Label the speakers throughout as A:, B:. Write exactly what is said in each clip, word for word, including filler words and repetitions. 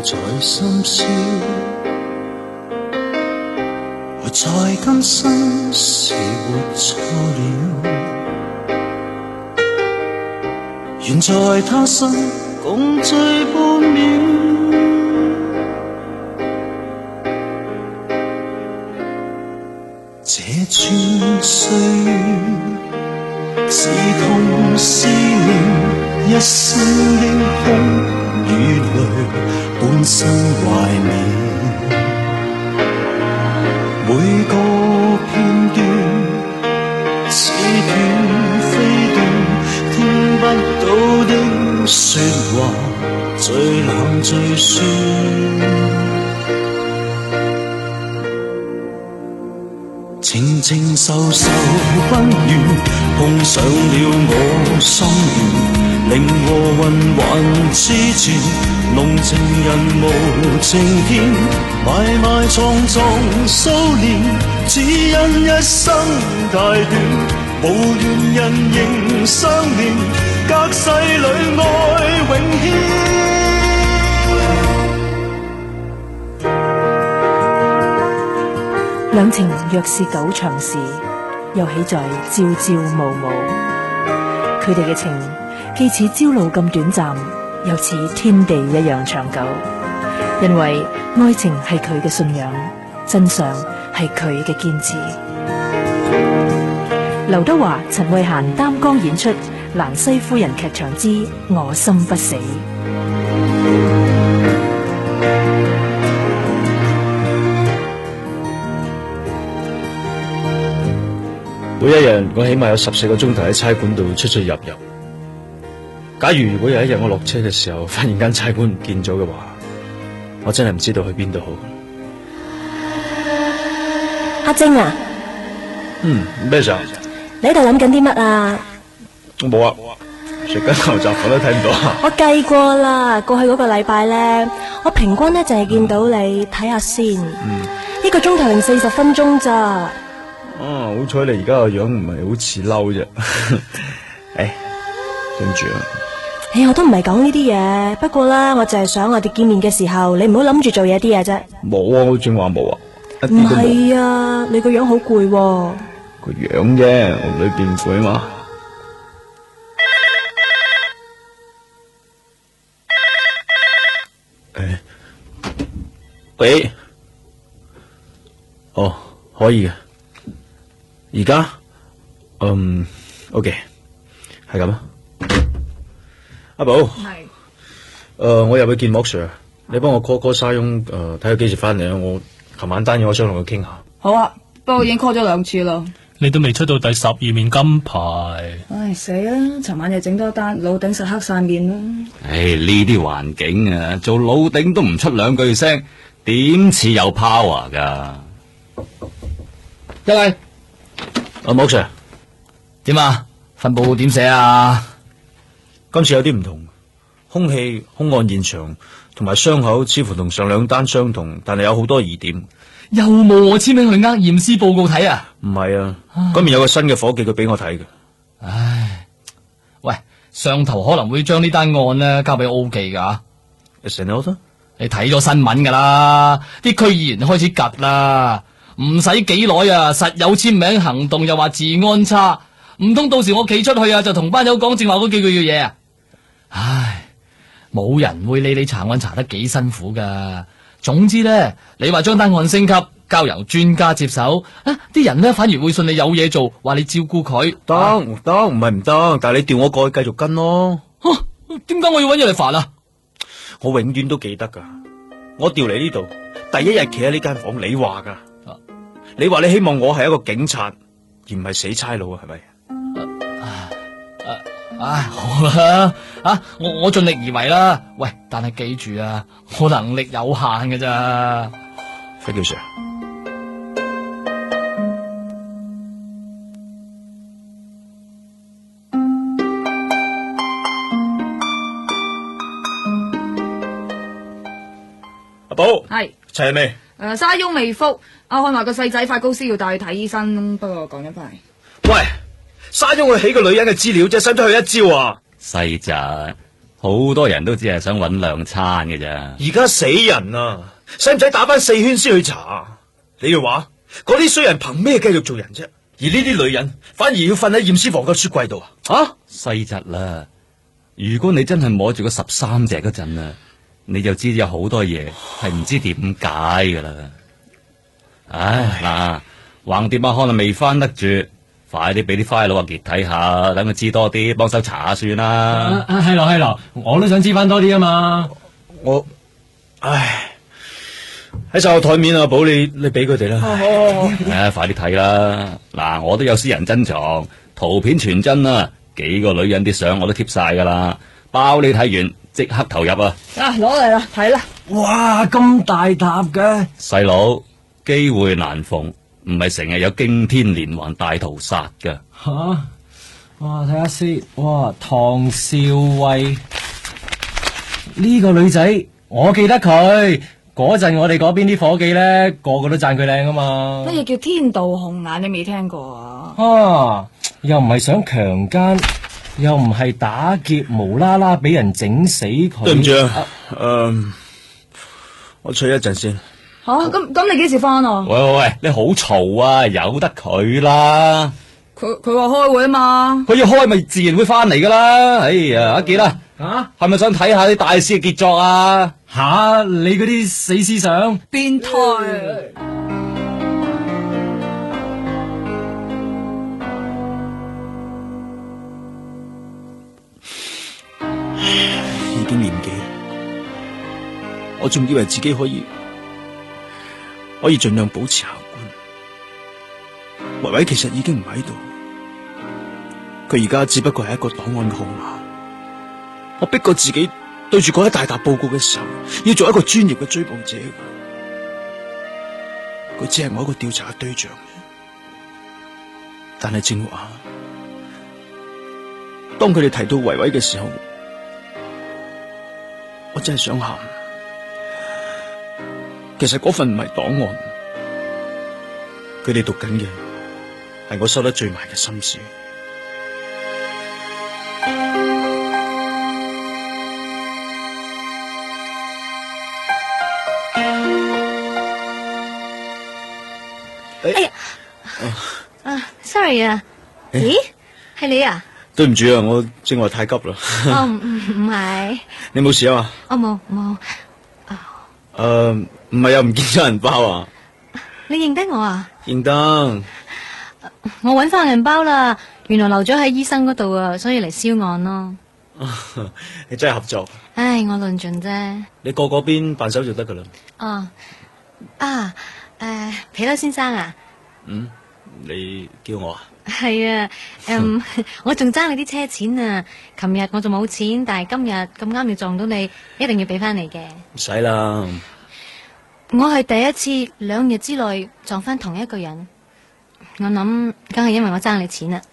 A: 在深宵，活在今生是活错了，願在他生共聚半秒。這串歲月是痛是命，一生英雄與淚，半生懷念。每個片段似斷飛動，聽不到的說話，最冷最酸。情情愁愁不願碰上了我心願，令和魂還痴纏，濃情人無情見，埋埋藏藏數年，只因一生太短，無緣人仍相連，隔世裏愛永牽。
B: 兩情若是久長時，又豈在朝朝暮暮。佢哋嘅情既似朝露咁短暫，又似天地一樣長久。因為愛情係佢嘅信仰，真相係佢嘅堅持。劉德華、陳慧嫻擔綱演出《蘭西夫人劇場之我心不死》。
C: 每一日我起碼有十四個鐘頭喺差館度出出入入。假如如果有一日我落車嘅時候，忽然間差館唔見咗嘅話，我真係唔知道去邊度好。
D: 阿晶啊，
C: 嗯，咩事？
D: 你喺度諗緊啲乜啊？
C: 我冇啊，食緊牛雜粉都睇唔到啊。
D: 我計過啦，過去嗰個禮拜咧，我平均咧就係見到你睇下先，
C: 嗯，
D: 一個鐘頭零四十分鐘咋。
C: 哦，好彩你而家個樣唔係好似嬲啫。誒，對唔住啊。
D: 誒，我都唔係講呢啲嘢，不過咧，我就係想我哋見面嘅時候，你唔好諗住做嘢啲嘢啫。
C: 冇啊，我正話冇啊。
D: 唔係啊，你個樣好攰喎。
C: 個樣啫，我裏邊攰嘛。誒，喂，哦，可以嘅。而家，嗯 ，OK， 係咁啊。阿寶，係，誒、呃，我入去見莫 Sir， 你幫我 call call 沙翁，誒，睇佢幾時翻嚟啊？我琴晚單嘢我想同佢傾下。
E: 好啊，不過已經 call 咗兩次啦。
F: 你都未出到第十二面金牌。
E: 唉，死啦！尋晚又整多單，老頂實黑晒面啦。
G: 唉，呢啲環境啊，做老頂都唔出兩句聲，點似有 power 噶？
C: 一嚟。阿莫 Sir，
G: 點啊？份報告點寫啊？
C: 今次有啲唔同，兇器、兇案現場同埋傷口似乎同上兩單相同，但係有好多疑點。
G: 又冇我簽名去呃驗屍報告睇啊？
C: 唔係啊，嗰邊有個新嘅伙計佢俾我睇嘅。
G: 唉，喂，上頭可能會將呢單案呢交俾 O 記噶。
C: 成日我得，
G: 你睇咗新聞噶啦，啲區議員開始趌啦。唔使幾耐啊，實有簽名行動，又話治安差，唔通到時我企出去啊，就同班友講正話嗰幾句嘢啊？唉，冇人會理你查案查得幾辛苦噶。總之咧，你話將單案升級，交由專家接手，啊，啲人咧反而會信你有嘢做，話你照顧佢。
C: 得得，唔係唔得，但係你調我過去繼續跟咯。
G: 點解我要搵嘢嚟煩啊？
C: 我永遠都記得噶，我調嚟呢度，第一日企喺呢間房，你話噶。你話你希望我係一個警察，而唔係死差佬啊？係咪？
G: 唉，好啦，啊，我我盡力而為啦。喂，但係記住啊，我能力有限㗎咋。
C: Thank you, sir。阿寶，係齊未？
E: 誒，沙翁未復，阿漢話個細仔發高燒要帶去睇醫生，不過講緊翻嚟。
C: 喂，沙翁佢起個女人嘅資料啫，使唔使去一招啊？
G: 細仔， 好多人都只係想搵兩餐嘅咋。
C: 而家死人啊，使唔使打翻四圈先去查？你哋話嗰啲衰人憑咩繼續做人啫？而呢啲女人反而要瞓喺驗屍房嘅雪櫃度啊！啊，
G: 細侄啦，如果你真係摸住個十三隻嗰陣啊，你就知有好多嘢係唔知點解噶啦。唉，嗱，橫掂阿康啊未翻得住，快啲俾啲花佬阿杰睇下，等佢知多啲，幫手查下算啦。
H: 係咯係咯，我都想知翻多啲啊嘛。
C: 我，唉。喺晒我台面啊，寶你你俾佢哋啦。好好好，
G: 唉，快啲睇啦！嗱，我都有私人珍藏，圖片傳真啊，幾個女人啲相我都貼晒噶啦，包你睇完即刻投入啊！
E: 啊，攞嚟啦，睇啦！
H: 哇，咁大沓嘅，
G: 細佬，機會難逢，唔係成日有驚天連環大屠殺噶。
H: 吓，哇，睇下先，哇，唐少慧呢個女仔，我記得佢。嗰陣我哋嗰邊啲伙計咧，個個都讚佢靚啊嘛。
E: 乜嘢叫天道紅眼？你未聽過啊？
H: 啊，又唔係想強姦，又唔係打劫，無啦啦俾人整死佢。
C: 對唔住啊，誒、呃，我吹一陣先。
E: 吓、啊，咁咁你幾時翻啊？
G: 喂喂喂，你好嘈啊，由得佢啦。
E: 佢佢話開會啊嘛。
G: 佢要開咪自然會翻嚟噶啦。哎呀，阿杰啦。
H: 啊，
G: 係咪想睇下啲大師嘅傑作啊？
H: 吓、啊，你嗰啲死思想，
E: 變態！
C: 已經年紀，我仲以為自己可以可以盡量保持客觀。維維其實已經唔喺度，佢而家只不過係一個檔案嘅號碼。我逼過自己對住嗰一大沓報告嘅時候，要做一個專業嘅追捕者。佢只係我一個調查嘅對象，但係正話，當佢哋提到維維嘅時候，我真係想喊。其實嗰份唔係檔案，佢哋讀緊嘅係我收得最埋嘅心事。
I: 哎呀，啊 ，sorry 啊，咦，係你啊？
C: 對唔住啊，我正話太急啦。
I: 哦，唔唔係。
C: 你冇事啊嘛？
I: 我冇冇。
C: 誒，唔係又唔見咗銀包啊？
I: 你認得我啊？
C: 認得。
I: 我搵翻銀包啦，原來留咗喺醫生嗰度啊，所以嚟銷案咯。
C: 你真係合作。
I: 唉，我論盡啫。
C: 你過嗰邊辦手就得噶啦。
I: 哦，啊。誒，皮褸先生啊，
C: 嗯，你叫我啊？
I: 係啊，嗯，我仲爭你啲車錢啊！琴日我仲冇錢，但係今日咁啱要撞到你，一定要俾翻你嘅。
C: 唔使啦，
I: 我係第一次兩日之內撞翻同一個人，我諗梗係因為我爭你錢啦。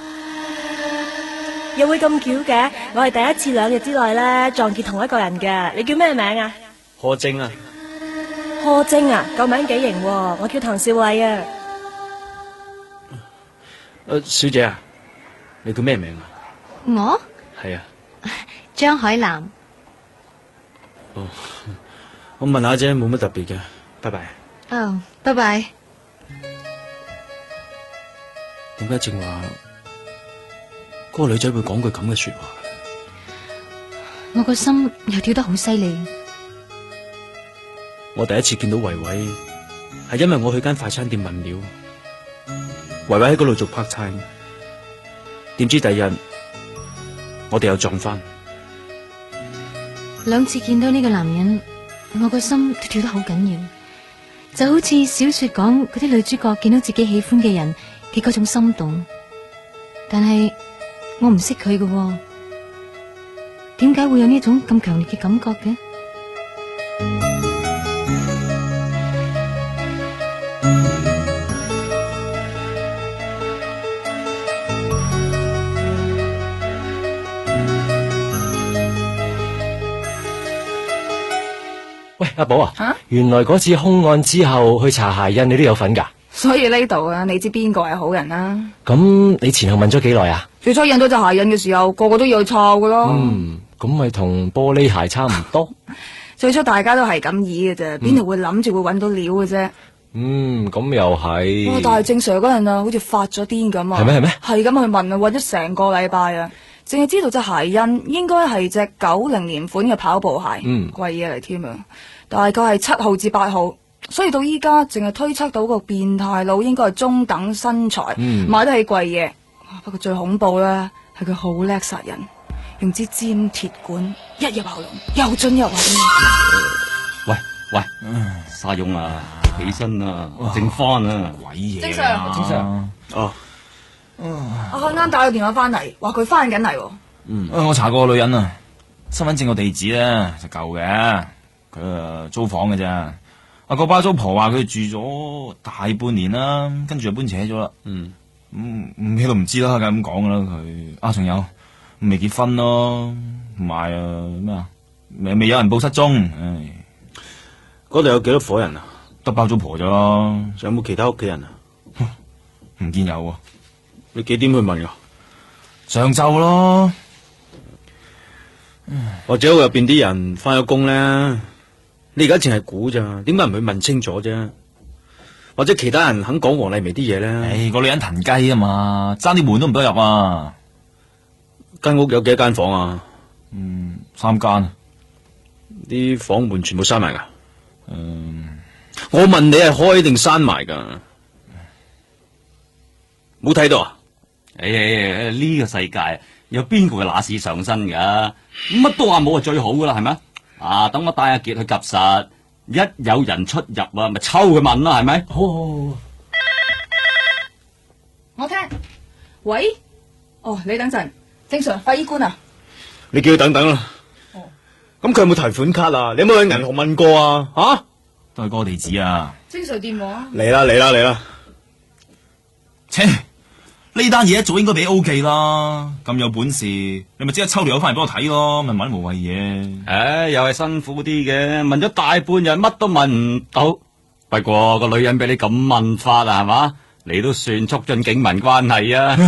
D: 又會咁巧嘅？我係第一次兩日之內咧撞見同一個人嘅。你叫咩名啊？
C: 何晶啊。
D: 柯晶啊，個名幾型喎！我叫唐少慧啊。
C: 誒，小姐啊，你叫咩名啊？
I: 我
C: 係啊，
I: 張海南。
C: 哦，我問下啫，冇乜特別嘅。拜拜。
I: 哦，拜拜。
C: 點解正話嗰個女仔會講句咁嘅說話？
I: 我個心又跳得好犀利。
C: 我第一次見到維維，係因為我去間快餐店問料，維維喺嗰度做 part time，點知第二日我哋又撞翻。
I: 兩次見到呢個男人，我個心都跳得好緊要，就好似小說講嗰啲女主角見到自己喜歡嘅人嘅嗰種心動。但係我唔識佢嘅，點解會有呢種咁強烈嘅感覺嘅？
H: 喂，阿寶啊，
E: 啊
H: 原來嗰次凶案之後去查鞋印，你都有份噶？
E: 所以呢度啊，你知邊個係好人啦、啊？
H: 咁你前後問咗幾耐啊？
E: 最初印到隻鞋印嘅時候，個個都要去抄噶咯。
H: 嗯， 咁咪同玻璃鞋差唔多。
E: 最初大家都係咁意嘅啫，邊度會諗住會揾到料嘅啫。
H: 嗯，咁又係。
E: 哇！但係正 Sir 嗰陣啊，好似發咗癲咁啊。
H: 係咩係咩？
E: 係咁去問啊，揾咗成個禮拜啊，淨係知道隻鞋印應該係隻九零年款嘅跑步鞋，
H: 嗯，
E: 貴嘢嚟添啊。大概係七號至八號，所以到依家淨係推測到個變態佬應該係中等身材，
H: 嗯，
E: 買得起貴嘢。不過最恐怖咧係佢好叻殺人，用支尖鐵管一入喉嚨，又進又出。
J: 喂喂，沙勇啊，起身啊，正翻啊，
H: 鬼嘢
E: 正常，
H: 正常。
C: 哦，
E: 我啱啱打個電話翻嚟，話佢翻緊嚟。
K: 嗯，我查過個女人啊，身份證個地址咧就舊嘅，佢誒租房嘅啫。啊，個包租婆話佢住咗大半年啦，跟住就搬扯咗啦。
C: 嗯，
K: 咁咩都唔知啦，梗係咁講噶啦佢。啊，仲有未結婚咯，同埋誒咩啊，未未有人報失蹤。唉，
C: 嗰度有幾多伙人啊？
K: 得包租婆咋咯？
C: 仲有冇其他屋企人啊？
K: 唔見有喎。
C: 你幾點去問噶？
K: 上晝咯。
C: 或者屋入邊啲人翻咗工咧？你而家淨係估咋？點解唔去問清楚啫？或者其他人肯講黃麗薇啲嘢咧？
K: 唉，個女人騰雞啊嘛，爭啲門都唔得入啊！
C: 間屋有幾多間房啊？
K: 嗯，三間。
C: 啲房門全部閂埋噶？
K: 嗯，
C: 我問你係開定閂埋噶？冇睇到啊？
J: 誒誒誒，呢個世界有邊個係乸屎上身噶？乜都話冇係最好噶啦，係咪？啊，等我帶阿杰去夾實，一有人出入啊，咪抽佢問啦，係咪？
H: 好好好。
E: 我聽。喂。哦，你等陣。正常法醫官啊。
C: 你叫佢等等啦。哦。咁佢有冇提款卡啊？你有冇去銀行問過啊？吓、啊？
K: 都係嗰個地址啊。
E: 正常電話。
C: 嚟啦嚟啦嚟啦。
K: 切！呢單嘢一早應該俾 O K 啦，咁有本事你咪即刻抽條友翻嚟幫我睇咯，咪問啲無謂嘢。
J: 唉，又係辛苦啲嘅，問咗大半日乜都問唔到。不過個女人俾你咁問法啊，係嘛？你都算促進警民關係啊。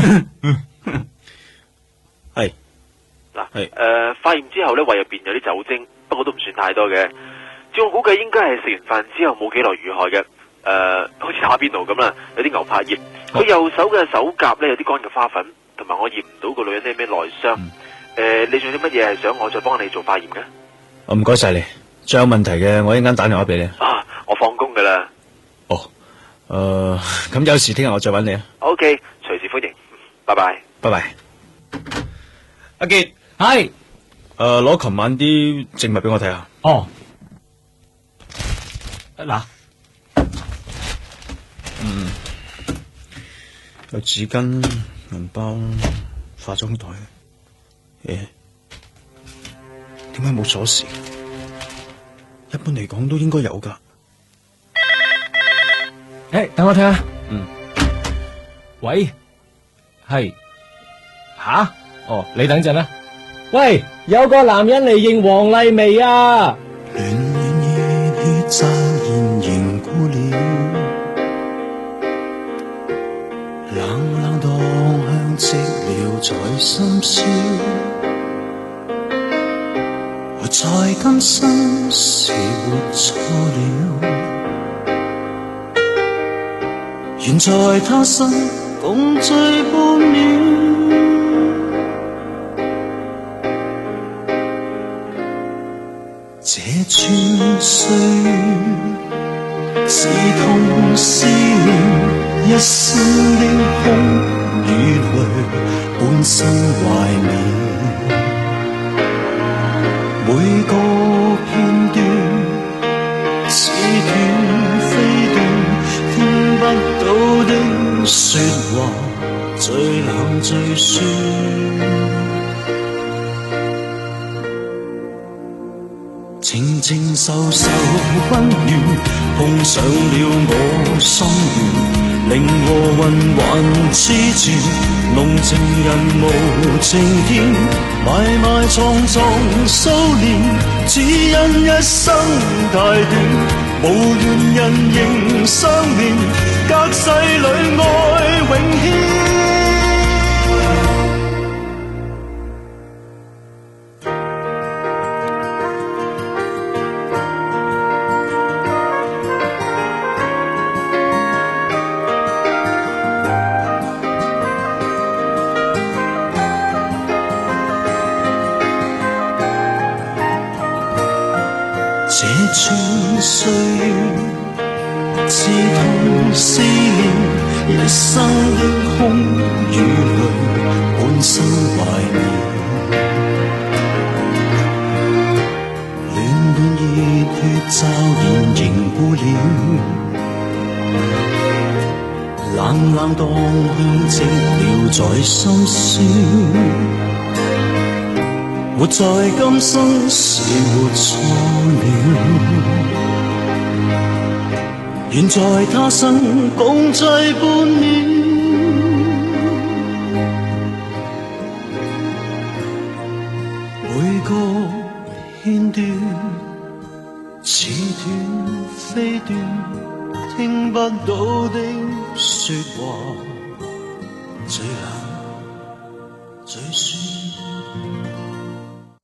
C: 係
L: 嗱，誒，化驗之後咧，胃入邊有啲酒精，不過都唔算太多嘅。照我估計應該係食完飯之後冇幾耐遇害嘅。誒、呃，好似打邊爐咁啦，有啲牛柏葉。佢右手嘅手甲咧有啲乾嘅花粉，同埋我驗唔到個女人啲咩內傷。誒、嗯呃，你仲有啲乜嘢係想我再幫你做化驗嘅？
C: 我唔該晒你，再有問題嘅我一陣間打電話俾你。
L: 啊，我放工噶啦。
C: 哦，誒、呃，咁有時聽日我再揾你啊。
L: O K，隨時歡迎。拜拜。
C: 拜拜。阿杰，
H: 係，
C: 誒，攞琴晚啲證物俾我睇下。
H: 哦。嗱。
C: 嗯，有紙巾、銀包、化妝袋，誒，點解冇鎖匙？一般嚟講都應該有噶。
H: 誒，等我睇下。
C: 嗯。
H: 喂，係，吓？哦，你等陣啦。喂，有個男人嚟認黃麗薇啊！
A: 戀戀熱血驟然凝固了。冷冷當向寂寥在深宵，我在今生是活錯了，願在他生共聚半秒。這串歲月是痛是憐。一生的空與淚，半生懷緬。每個片段似斷飛斷，聽不到的說話，最冷最酸。靜靜受受溫暖，碰上了我心願。令和魂還痴纏，濃情人無情天，埋埋藏藏數年，只因一生太短，無緣人仍相連，隔世裏愛永牽。 這串歲月，刺痛思念，一生的空與淚，半生懷念。暖暖熱血驟然凝固了，冷冷當空寂寥在心酸。活在今生是活錯了，願在他生共聚半秒。每個片段似斷非斷，聽不到的說話最難。